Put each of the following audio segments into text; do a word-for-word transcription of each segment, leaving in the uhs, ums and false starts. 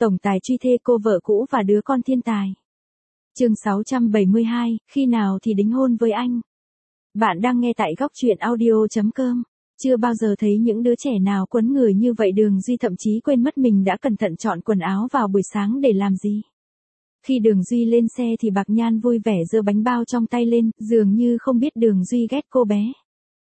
tổng tài truy thê cô vợ cũ và đứa con thiên tài. Chương sáu trăm bảy mươi hai, khi nào thì đính hôn với anh? Bạn đang nghe tại góc truyện audio chấm com. Chưa bao giờ thấy những đứa trẻ nào quấn người như vậy, Đường Duy thậm chí quên mất mình đã cẩn thận chọn quần áo vào buổi sáng để làm gì. Khi Đường Duy lên xe thì Bạc Nhan vui vẻ giơ bánh bao trong tay lên, dường như không biết Đường Duy ghét cô bé.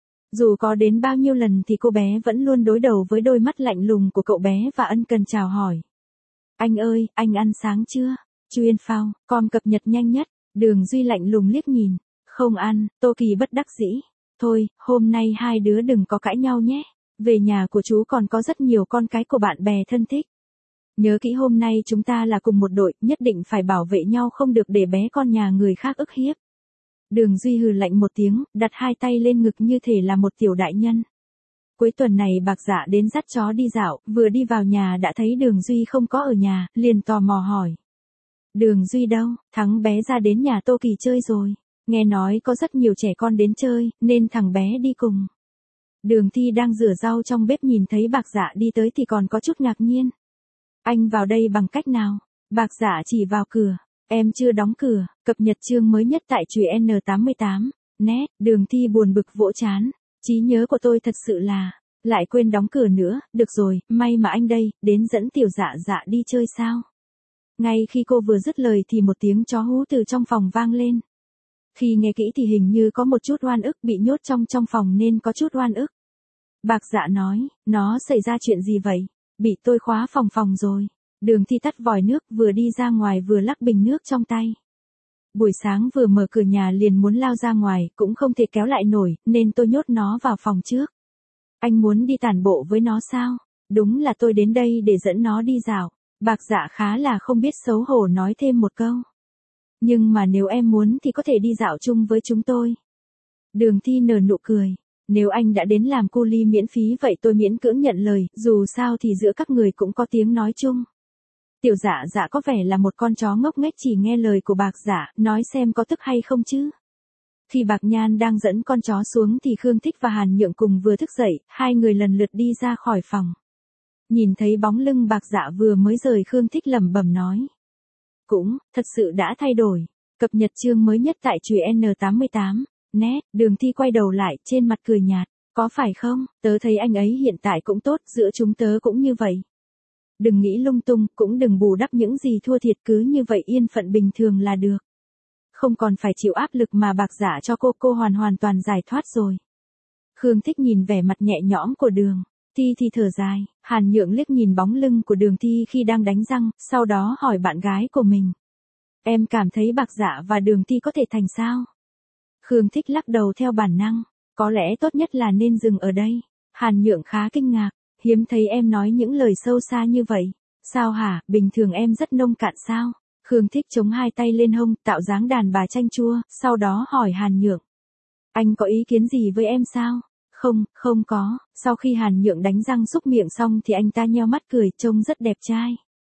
Dù có đến bao nhiêu lần thì cô bé vẫn luôn đối đầu với đôi mắt lạnh lùng của cậu bé và ân cần chào hỏi. Anh ơi, anh ăn sáng chưa? Chuyên phao, com cập nhật nhanh nhất. Đường Duy lạnh lùng liếc nhìn. Không ăn, Tô Kỳ bất đắc dĩ. Thôi, hôm nay hai đứa đừng có cãi nhau nhé. Về nhà của chú còn có rất nhiều con cái của bạn bè thân thích. Nhớ kỹ, hôm nay chúng ta là cùng một đội, nhất định phải bảo vệ nhau, không được để bé con nhà người khác ức hiếp. Đường Duy hừ lạnh một tiếng, đặt hai tay lên ngực như thể là một tiểu đại nhân. Cuối tuần này Bạc Dạ đến dắt chó đi dạo, vừa đi vào nhà đã thấy Đường Duy không có ở nhà, liền tò mò hỏi. Đường Duy đâu? Thắng bé ra đến nhà Tô Kỳ chơi rồi. Nghe nói có rất nhiều trẻ con đến chơi, nên thằng bé đi cùng. Đường Thi đang rửa rau trong bếp nhìn thấy Bạc Dạ đi tới thì còn có chút ngạc nhiên. Anh vào đây bằng cách nào? Bạc Dạ chỉ vào cửa. Em chưa đóng cửa. Cập nhật chương mới nhất tại truyện N tám mươi tám. Nét, Đường Thi buồn bực vỗ trán. Trí nhớ của tôi thật sự là, lại quên đóng cửa nữa. Được rồi, may mà anh đây, đến dẫn tiểu Dạ Dạ đi chơi sao? Ngay khi cô vừa dứt lời thì một tiếng chó hú từ trong phòng vang lên. Khi nghe kỹ thì hình như có một chút oan ức, bị nhốt trong trong phòng nên có chút oan ức. Bạc Dạ nói, nó xảy ra chuyện gì vậy? Bị tôi khóa phòng phòng rồi. Đường Thi tắt vòi nước, vừa đi ra ngoài vừa lắc bình nước trong tay. Buổi sáng vừa mở cửa nhà liền muốn lao ra ngoài, cũng không thể kéo lại nổi, nên tôi nhốt nó vào phòng trước. Anh muốn đi tản bộ với nó sao? Đúng là tôi đến đây để dẫn nó đi dạo. Bạc Dạ khá là không biết xấu hổ nói thêm một câu. Nhưng mà nếu em muốn thì có thể đi dạo chung với chúng tôi. Đường Thi nở nụ cười. Nếu anh đã đến làm cu li miễn phí vậy tôi miễn cưỡng nhận lời, dù sao thì giữa các người cũng có tiếng nói chung. Tiểu Dạ Dạ có vẻ là một con chó ngốc nghếch chỉ nghe lời của Bạc Dạ, nói xem có tức hay không chứ. Khi Bạc Nhan đang dẫn con chó xuống thì Khương Thích và Hàn Nhượng cùng vừa thức dậy, hai người lần lượt đi ra khỏi phòng. Nhìn thấy bóng lưng Bạc Dạ vừa mới rời, Khương Thích lẩm bẩm nói. Cũng, thật sự đã thay đổi. Cập nhật chương mới nhất tại truyện N tám mươi tám. Nét, Đường Thi quay đầu lại, trên mặt cười nhạt. Có phải không, tớ thấy anh ấy hiện tại cũng tốt, giữa chúng tớ cũng như vậy. Đừng nghĩ lung tung, cũng đừng bù đắp những gì thua thiệt, cứ như vậy yên phận bình thường là được. Không còn phải chịu áp lực mà Bạc Dạ cho cô, cô hoàn hoàn toàn giải thoát rồi. Khương Thích nhìn vẻ mặt nhẹ nhõm của Đường Thi thì thở dài. Hàn Nhượng liếc nhìn bóng lưng của Đường Thi khi đang đánh răng, sau đó hỏi bạn gái của mình. Em cảm thấy Bạc Dạ và Đường Thi có thể thành sao? Khương Thích lắc đầu theo bản năng. Có lẽ tốt nhất là nên dừng ở đây. Hàn Nhượng khá kinh ngạc. Hiếm thấy em nói những lời sâu xa như vậy. Sao hả, bình thường em rất nông cạn sao? Khương Thích chống hai tay lên hông, tạo dáng đàn bà chanh chua, sau đó hỏi Hàn Nhượng. Anh có ý kiến gì với em sao? Không, không có. Sau khi Hàn Nhượng đánh răng súc miệng xong thì anh ta nheo mắt cười, trông rất đẹp trai.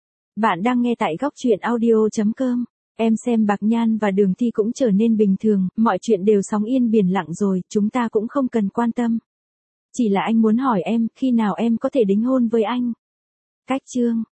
Bạn đang nghe tại góc truyện audio chấm com. Em xem Bạc Nhan và Đường Thi cũng trở nên bình thường, mọi chuyện đều sóng yên biển lặng rồi, chúng ta cũng không cần quan tâm. Chỉ là anh muốn hỏi em, khi nào em có thể đính hôn với anh? Cách chương.